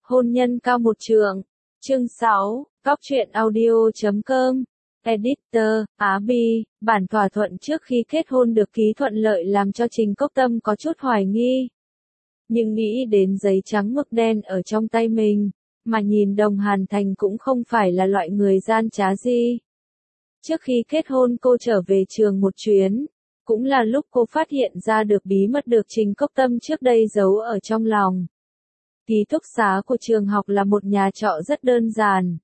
Hôn nhân cao một trượng. Chương 6, Góc truyện audio.com. Editor, Á Bi, bản thỏa thuận trước khi kết hôn được ký thuận lợi làm cho Trình Cốc Tâm có chút hoài nghi. Nhưng nghĩ đến giấy trắng mực đen ở trong tay mình, mà nhìn Đồng Hàn Thành cũng không phải là loại người gian trá gì. Trước khi kết hôn cô trở về trường một chuyến, cũng là lúc cô phát hiện ra được bí mật được Trình Cốc Tâm trước đây giấu ở trong lòng. Ký túc xá của trường học là một nhà trọ rất đơn giản.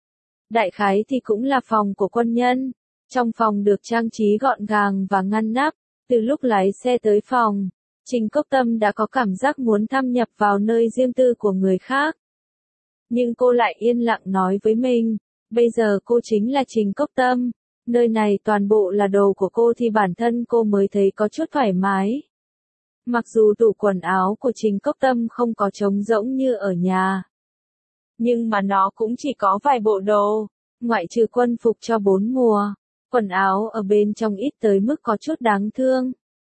Đại khái thì cũng là phòng của quân nhân. Trong phòng được trang trí gọn gàng và ngăn nắp. Từ lúc lái xe tới phòng, Trình Cốc Tâm đã có cảm giác muốn thâm nhập vào nơi riêng tư của người khác. Nhưng cô lại yên lặng nói với mình, bây giờ cô chính là Trình Cốc Tâm. Nơi này toàn bộ là đồ của cô thì bản thân cô mới thấy có chút thoải mái. Mặc dù tủ quần áo của Trình Cốc Tâm không có trống rỗng như ở nhà, nhưng mà nó cũng chỉ có vài bộ đồ, ngoại trừ quân phục cho 4 mùa, quần áo ở bên trong ít tới mức có chút đáng thương.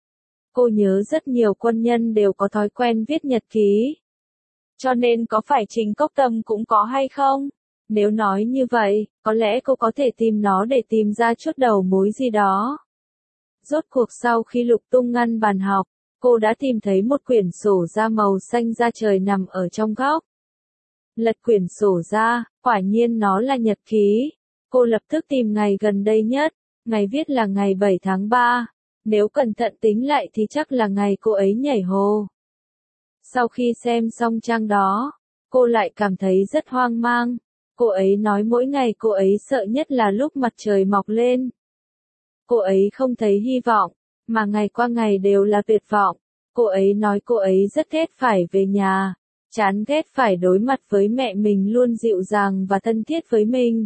Cô nhớ rất nhiều quân nhân đều có thói quen viết nhật ký. Cho nên có phải Trình Cốc Tâm cũng có hay không? Nếu nói như vậy, có lẽ cô có thể tìm nó để tìm ra chút đầu mối gì đó. Rốt cuộc sau khi lục tung ngăn bàn học, cô đã tìm thấy một quyển sổ da màu xanh da trời nằm ở trong góc. Lật quyển sổ ra, quả nhiên nó là nhật ký. Cô lập tức tìm ngày gần đây nhất, ngày viết là ngày 7 tháng 3. Nếu cẩn thận tính lại thì chắc là ngày cô ấy nhảy hồ. Sau khi xem xong trang đó, cô lại cảm thấy rất hoang mang. Cô ấy nói mỗi ngày cô ấy sợ nhất là lúc mặt trời mọc lên. Cô ấy không thấy hy vọng, mà ngày qua ngày đều là tuyệt vọng. Cô ấy nói cô ấy rất ghét phải về nhà, chán ghét phải đối mặt với mẹ mình luôn dịu dàng và thân thiết với mình.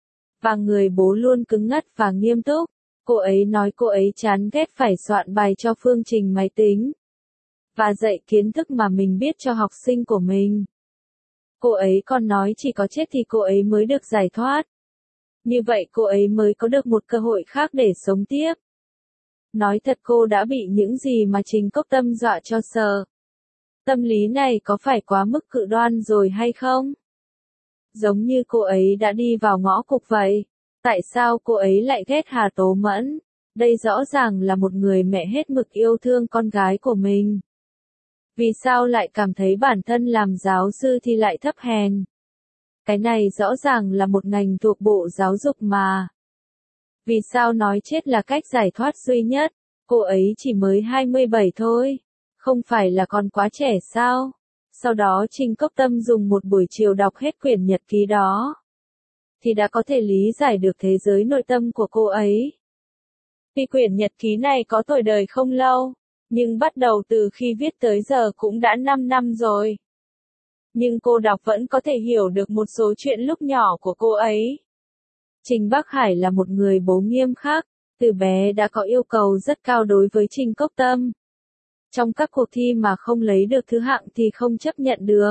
Và người bố luôn cứng ngắc và nghiêm túc. Cô ấy nói cô ấy chán ghét phải soạn bài cho phương trình máy tính và dạy kiến thức mà mình biết cho học sinh của mình. Cô ấy còn nói chỉ có chết thì cô ấy mới được giải thoát. Như vậy cô ấy mới có được một cơ hội khác để sống tiếp. Nói thật cô đã bị những gì mà Trình Cốc Tâm dọa cho sợ. Tâm lý này có phải quá mức cực đoan rồi hay không? Giống như cô ấy đã đi vào ngõ cụt vậy. Tại sao cô ấy lại ghét Hà Tố Mẫn? Đây rõ ràng là một người mẹ hết mực yêu thương con gái của mình. Vì sao lại cảm thấy bản thân làm giáo sư thì lại thấp hèn? Cái này rõ ràng là một ngành thuộc Bộ Giáo dục mà. Vì sao nói chết là cách giải thoát duy nhất? Cô ấy chỉ mới 27 thôi. Không phải là còn quá trẻ sao? Sau đó Trình Cốc Tâm dùng một buổi chiều đọc hết quyển nhật ký đó, thì đã có thể lý giải được thế giới nội tâm của cô ấy. Vì quyển nhật ký này có tuổi đời không lâu, nhưng bắt đầu từ khi viết tới giờ cũng đã 5 năm rồi. Nhưng cô đọc vẫn có thể hiểu được một số chuyện lúc nhỏ của cô ấy. Trình Bắc Hải là một người bố nghiêm khắc, từ bé đã có yêu cầu rất cao đối với Trình Cốc Tâm. Trong các cuộc thi mà không lấy được thứ hạng thì không chấp nhận được.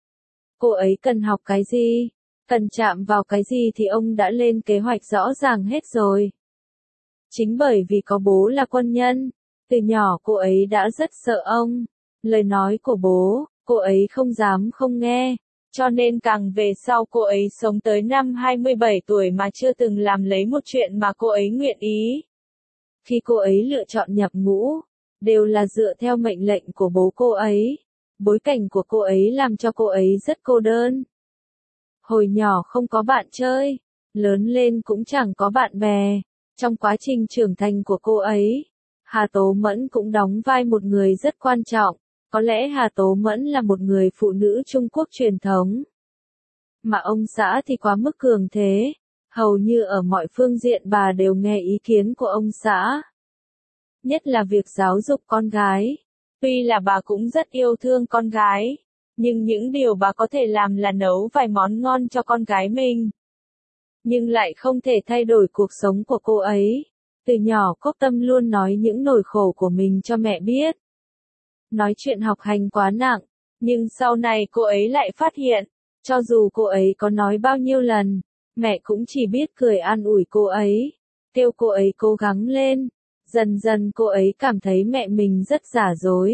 Cô ấy cần học cái gì, cần chạm vào cái gì thì ông đã lên kế hoạch rõ ràng hết rồi. Chính bởi vì có bố là quân nhân, từ nhỏ cô ấy đã rất sợ ông. Lời nói của bố, cô ấy không dám không nghe. Cho nên càng về sau cô ấy sống tới năm 27 tuổi mà chưa từng làm lấy một chuyện mà cô ấy nguyện ý. Khi cô ấy lựa chọn nhập ngũ, đều là dựa theo mệnh lệnh của bố cô ấy. Bối cảnh của cô ấy làm cho cô ấy rất cô đơn. Hồi nhỏ không có bạn chơi, lớn lên cũng chẳng có bạn bè. Trong quá trình trưởng thành của cô ấy, Hà Tố Mẫn cũng đóng vai một người rất quan trọng. Có lẽ Hà Tố Mẫn là một người phụ nữ Trung Quốc truyền thống. Mà ông xã thì quá mức cường thế. Hầu như ở mọi phương diện bà đều nghe ý kiến của ông xã. Nhất là việc giáo dục con gái. Tuy là bà cũng rất yêu thương con gái, nhưng những điều bà có thể làm là nấu vài món ngon cho con gái mình. Nhưng lại không thể thay đổi cuộc sống của cô ấy. Từ nhỏ Cốc Tâm luôn nói những nỗi khổ của mình cho mẹ biết. Nói chuyện học hành quá nặng, nhưng sau này cô ấy lại phát hiện, cho dù cô ấy có nói bao nhiêu lần, mẹ cũng chỉ biết cười an ủi cô ấy, kêu cô ấy cố gắng lên. Dần dần cô ấy cảm thấy mẹ mình rất giả dối,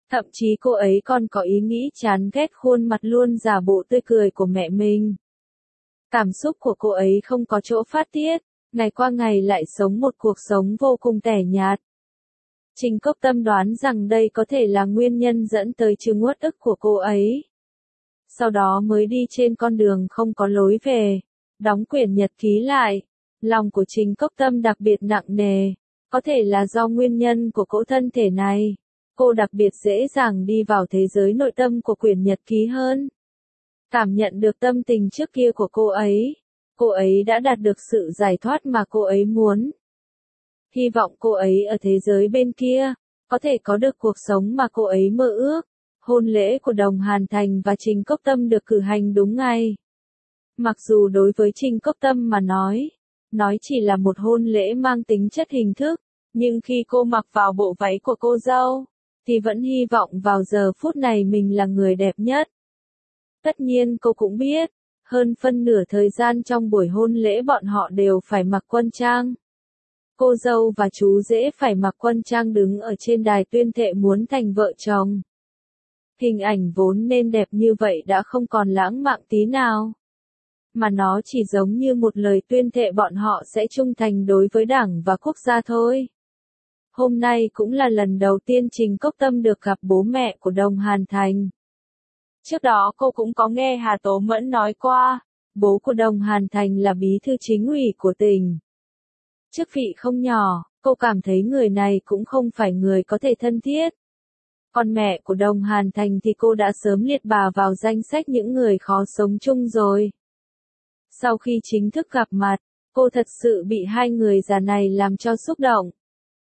Thậm chí cô ấy còn có ý nghĩ chán ghét khuôn mặt luôn giả bộ tươi cười của mẹ mình. Cảm xúc của cô ấy không có chỗ phát tiết, ngày qua ngày lại sống một cuộc sống vô cùng tẻ nhạt. Trình Cốc Tâm đoán rằng đây có thể là nguyên nhân dẫn tới chứng uất ức của cô ấy. Sau đó mới đi trên con đường không có lối về, đóng quyển nhật ký lại. Lòng của Trình Cốc Tâm đặc biệt nặng nề, có thể là do nguyên nhân của cỗ thân thể này. Cô đặc biệt dễ dàng đi vào thế giới nội tâm của quyển nhật ký hơn. Cảm nhận được tâm tình trước kia của cô ấy đã đạt được sự giải thoát mà cô ấy muốn. Hy vọng cô ấy ở thế giới bên kia, có thể có được cuộc sống mà cô ấy mơ ước. Hôn lễ của Đồng Hàn Thành và Trình Cốc Tâm được cử hành đúng ngày. Mặc dù đối với Trình Cốc Tâm mà nói chỉ là một hôn lễ mang tính chất hình thức, nhưng khi cô mặc vào bộ váy của cô dâu, thì vẫn hy vọng vào giờ phút này mình là người đẹp nhất. Tất nhiên cô cũng biết, hơn phân nửa thời gian trong buổi hôn lễ bọn họ đều phải mặc quân trang. Cô dâu và chú rể phải mặc quân trang đứng ở trên đài tuyên thệ muốn thành vợ chồng. Hình ảnh vốn nên đẹp như vậy đã không còn lãng mạn tí nào. Mà nó chỉ giống như một lời tuyên thệ bọn họ sẽ trung thành đối với đảng và quốc gia thôi. Hôm nay cũng là lần đầu tiên Trình Cốc Tâm được gặp bố mẹ của Đồng Hàn Thành. Trước đó cô cũng có nghe Hà Tố Mẫn nói qua, bố của Đồng Hàn Thành là bí thư chính ủy của tỉnh. Chức vị không nhỏ, cô cảm thấy người này cũng không phải người có thể thân thiết. Còn mẹ của Đồng Hàn Thành thì cô đã sớm liệt bà vào danh sách những người khó sống chung rồi. Sau khi chính thức gặp mặt, cô thật sự bị hai người già này làm cho xúc động.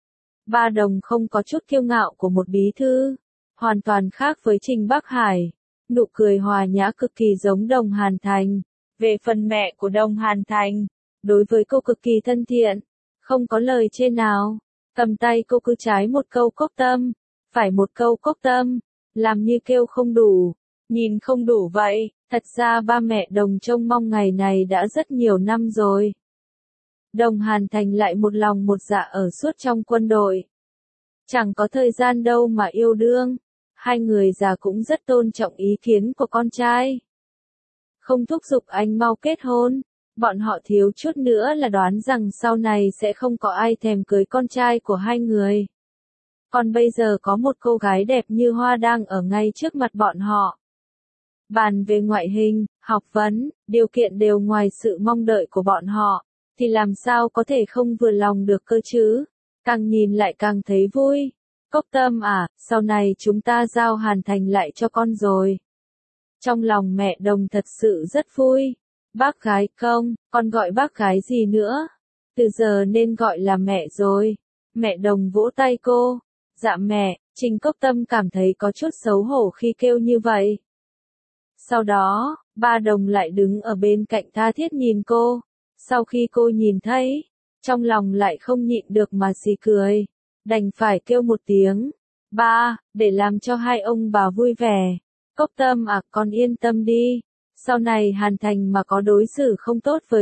Ba Đồng không có chút kiêu ngạo của một bí thư, hoàn toàn khác với Trình Bắc Hải, nụ cười hòa nhã cực kỳ giống Đồng Hàn Thành. Về phần mẹ của Đồng Hàn Thành, đối với cô cực kỳ thân thiện, không có lời chê nào, cầm tay cô cứ trái một câu Cốc Tâm, phải một câu Cốc Tâm, làm như kêu không đủ, nhìn không đủ vậy. Thật ra ba mẹ Đồng trông mong ngày này đã rất nhiều năm rồi. Đồng Hàn Thành lại một lòng một dạ ở suốt trong quân đội. Chẳng có thời gian đâu mà yêu đương, hai người già cũng rất tôn trọng ý kiến của con trai. Không thúc giục anh mau kết hôn, bọn họ thiếu chút nữa là đoán rằng sau này sẽ không có ai thèm cưới con trai của hai người. Còn bây giờ có một cô gái đẹp như hoa đang ở ngay trước mặt bọn họ. Bàn về ngoại hình, học vấn, điều kiện đều ngoài sự mong đợi của bọn họ, thì làm sao có thể không vừa lòng được cơ chứ? Càng nhìn lại càng thấy vui. Cốc Tâm à, sau này chúng ta giao Hàn Thành lại cho con rồi. Trong lòng mẹ Đồng thật sự rất vui. Bác gái công, con gọi bác gái gì nữa? Từ giờ nên gọi là mẹ rồi. Mẹ Đồng vỗ tay cô. Dạ mẹ. Trình Cốc Tâm cảm thấy có chút xấu hổ khi kêu như vậy. Sau đó, ba Đồng lại đứng ở bên cạnh tha thiết nhìn cô. Sau khi cô nhìn thấy, trong lòng lại không nhịn được mà xì cười. Đành phải kêu một tiếng, ba, để làm cho hai ông bà vui vẻ. Cốc Tâm à, con yên tâm đi. Sau này Hàn Thành mà có đối xử không tốt với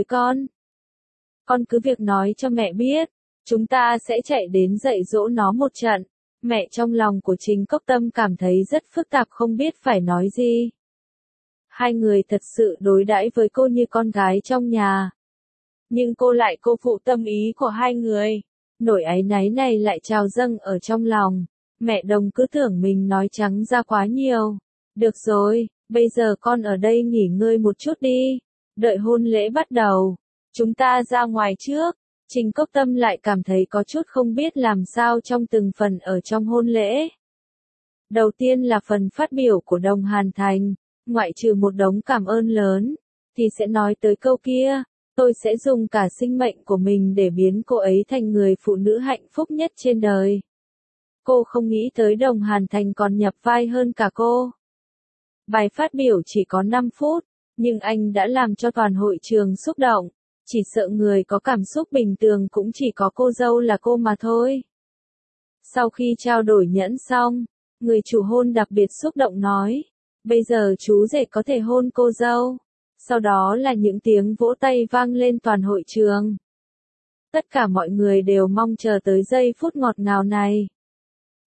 con cứ việc nói cho mẹ biết. Chúng ta sẽ chạy đến dạy dỗ nó một trận. Mẹ trong lòng của Trình Cốc Tâm cảm thấy rất phức tạp không biết phải nói gì. Hai người thật sự đối đãi với cô như con gái trong nhà. Nhưng cô lại cô phụ tâm ý của hai người. Nỗi áy náy này lại trào dâng ở trong lòng. Mẹ Đồng cứ tưởng mình nói trắng ra quá nhiều. Được rồi, bây giờ con ở đây nghỉ ngơi một chút đi. Đợi hôn lễ bắt đầu, chúng ta ra ngoài trước. Trình Cốc Tâm lại cảm thấy có chút không biết làm sao trong từng phần ở trong hôn lễ. Đầu tiên là phần phát biểu của Đồng Hàn Thành, ngoại trừ một đống cảm ơn lớn, thì sẽ nói tới câu kia, tôi sẽ dùng cả sinh mệnh của mình để biến cô ấy thành người phụ nữ hạnh phúc nhất trên đời. Cô không nghĩ tới Đồng Hàn Thành còn nhập vai hơn cả cô. Bài phát biểu chỉ có 5 phút, nhưng anh đã làm cho toàn hội trường xúc động. Chỉ sợ người có cảm xúc bình thường cũng chỉ có cô dâu là cô mà thôi. Sau khi trao đổi nhẫn xong, người chủ hôn đặc biệt xúc động nói, bây giờ chú rể có thể hôn cô dâu. Sau đó là những tiếng vỗ tay vang lên toàn hội trường. Tất cả mọi người đều mong chờ tới giây phút ngọt ngào này.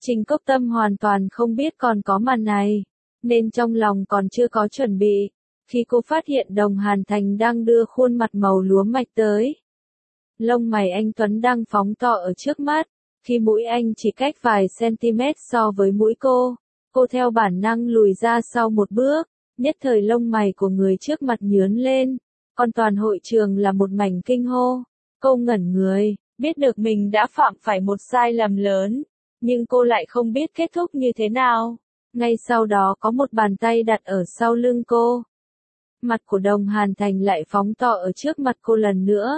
Trình Cốc Tâm hoàn toàn không biết còn có màn này, nên trong lòng còn chưa có chuẩn bị. Khi cô phát hiện Đồng Hàn Thành đang đưa khuôn mặt màu lúa mạch tới. Lông mày anh Tuấn đang phóng to ở trước mắt, khi mũi anh chỉ cách vài cm so với mũi cô theo bản năng lùi ra sau một bước, nhất thời lông mày của người trước mặt nhướng lên, còn toàn hội trường là một mảnh kinh hô. Cô ngẩn người, biết được mình đã phạm phải một sai lầm lớn, nhưng cô lại không biết kết thúc như thế nào. Ngay sau đó có một bàn tay đặt ở sau lưng cô. Mặt của Đồng Hàn Thành lại phóng to ở trước mặt cô lần nữa.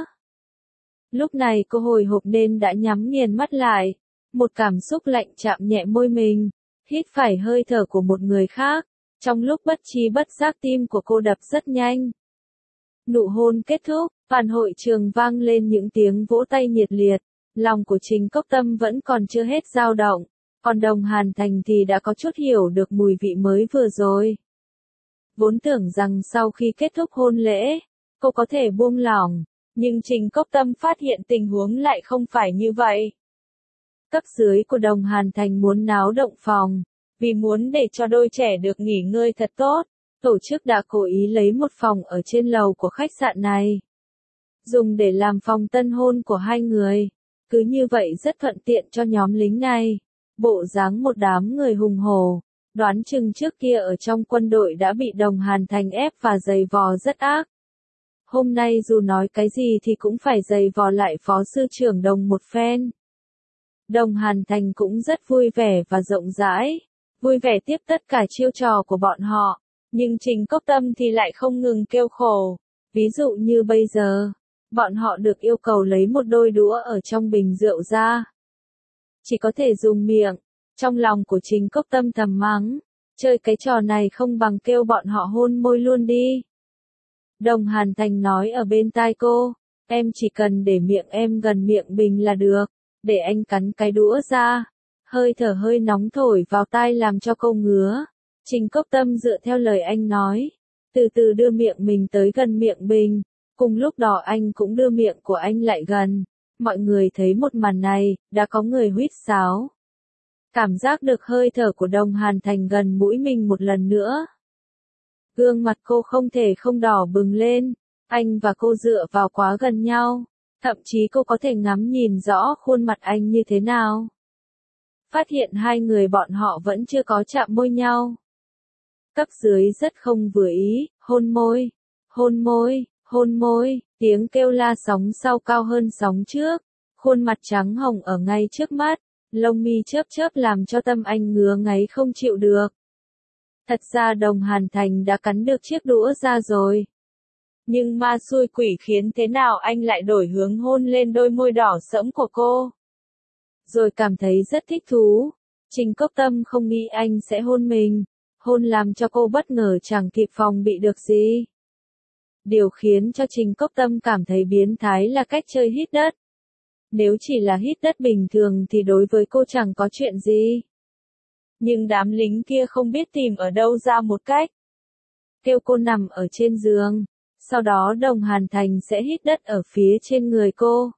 Lúc này cô hồi hộp nên đã nhắm nghiền mắt lại. Một cảm xúc lạnh chạm nhẹ môi mình, hít phải hơi thở của một người khác. Trong lúc bất tri bất giác tim của cô đập rất nhanh. Nụ hôn kết thúc, toàn hội trường vang lên những tiếng vỗ tay nhiệt liệt. Lòng của Trình Cốc Tâm vẫn còn chưa hết dao động, còn Đồng Hàn Thành thì đã có chút hiểu được mùi vị mới vừa rồi. Vốn tưởng rằng sau khi kết thúc hôn lễ, cô có thể buông lỏng, nhưng Trình Cốc Tâm phát hiện tình huống lại không phải như vậy. Cấp dưới của Đồng Hàn Thành muốn náo động phòng, vì muốn để cho đôi trẻ được nghỉ ngơi thật tốt, tổ chức đã cố ý lấy một phòng ở trên lầu của khách sạn này, dùng để làm phòng tân hôn của hai người. Cứ như vậy rất thuận tiện cho nhóm lính này. Bộ dáng một đám người hùng hổ, đoán chừng trước kia ở trong quân đội đã bị Đồng Hàn Thành ép và giày vò rất ác. Hôm nay dù nói cái gì thì cũng phải giày vò lại phó sư trưởng Đồng một phen. Đồng Hàn Thành cũng rất vui vẻ và rộng rãi, vui vẻ tiếp tất cả chiêu trò của bọn họ, nhưng Trình Cốc Tâm thì lại không ngừng kêu khổ. Ví dụ như bây giờ, bọn họ được yêu cầu lấy một đôi đũa ở trong bình rượu ra. Chỉ có thể dùng miệng, trong lòng của Trình Cốc Tâm thầm mắng, chơi cái trò này không bằng kêu bọn họ hôn môi luôn đi. Đồng Hàn Thành nói ở bên tai cô, em chỉ cần để miệng em gần miệng bình là được, để anh cắn cái đũa ra. Hơi thở hơi nóng thổi vào tai làm cho cô ngứa. Trình Cốc Tâm dựa theo lời anh nói, từ từ đưa miệng mình tới gần miệng bình. Cùng lúc đó anh cũng đưa miệng của anh lại gần. Mọi người thấy một màn này, đã có người huýt sáo. Cảm giác được hơi thở của Đồng Hàn Thành gần mũi mình một lần nữa. Gương mặt cô không thể không đỏ bừng lên, anh và cô dựa vào quá gần nhau, thậm chí cô có thể ngắm nhìn rõ khuôn mặt anh như thế nào. Phát hiện hai người bọn họ vẫn chưa có chạm môi nhau. Cấp dưới rất không vừa ý, hôn môi, hôn môi. Hôn môi, tiếng kêu la sóng sau cao hơn sóng trước, khuôn mặt trắng hồng ở ngay trước mắt, lông mi chớp chớp làm cho tâm anh ngứa ngáy không chịu được. Thật ra Đồng Hàn Thành đã cắn được chiếc đũa ra rồi. Nhưng ma xui quỷ khiến thế nào anh lại đổi hướng hôn lên đôi môi đỏ sẫm của cô. Rồi cảm thấy rất thích thú. Trình Cốc Tâm không nghĩ anh sẽ hôn mình, hôn làm cho cô bất ngờ chẳng kịp phòng bị được gì. Điều khiến cho Trình Cốc Tâm cảm thấy biến thái là cách chơi hít đất. Nếu chỉ là hít đất bình thường thì đối với cô chẳng có chuyện gì. Nhưng đám lính kia không biết tìm ở đâu ra một cách. Kêu cô nằm ở trên giường, sau đó Đồng Hàn Thành sẽ hít đất ở phía trên người cô.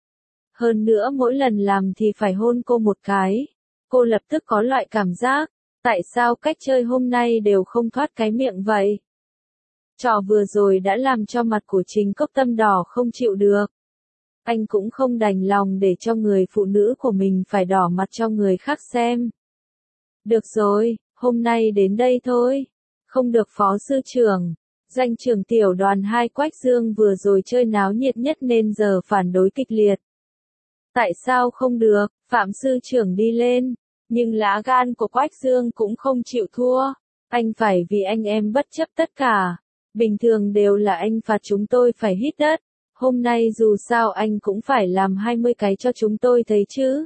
Hơn nữa mỗi lần làm thì phải hôn cô một cái. Cô lập tức có loại cảm giác, tại sao cách chơi hôm nay đều không thoát cái miệng vậy? Trò vừa rồi đã làm cho mặt của Trình Cốc Tâm đỏ không chịu được. Anh cũng không đành lòng để cho người phụ nữ của mình phải đỏ mặt cho người khác xem. Được rồi, hôm nay đến đây thôi. Không được phó sư trưởng, danh trưởng tiểu đoàn 2 Quách Dương vừa rồi chơi náo nhiệt nhất nên giờ phản đối kịch liệt. Tại sao không được, Phạm sư trưởng đi lên. Nhưng lá gan của Quách Dương cũng không chịu thua. Anh phải vì anh em bất chấp tất cả. Bình thường đều là anh phạt chúng tôi phải hít đất. Hôm nay dù sao anh cũng phải làm 20 cái cho chúng tôi thấy chứ.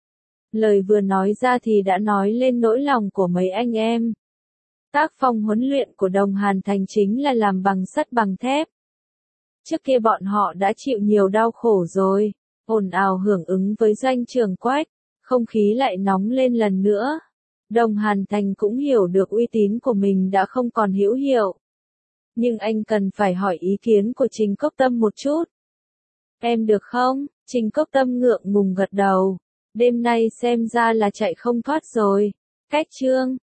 Lời vừa nói ra thì đã nói lên nỗi lòng của mấy anh em. Tác phong huấn luyện của Đồng Hàn Thành chính là làm bằng sắt bằng thép. Trước kia bọn họ đã chịu nhiều đau khổ rồi, ồn ào hưởng ứng với doanh trưởng Quách, không khí lại nóng lên lần nữa. Đồng Hàn Thành cũng hiểu được uy tín của mình đã không còn hữu hiệu. Nhưng anh cần phải hỏi ý kiến của Trình Cốc Tâm một chút. Em được không? Trình Cốc Tâm ngượng ngùng gật đầu. Đêm nay xem ra là chạy không thoát rồi. Cách chương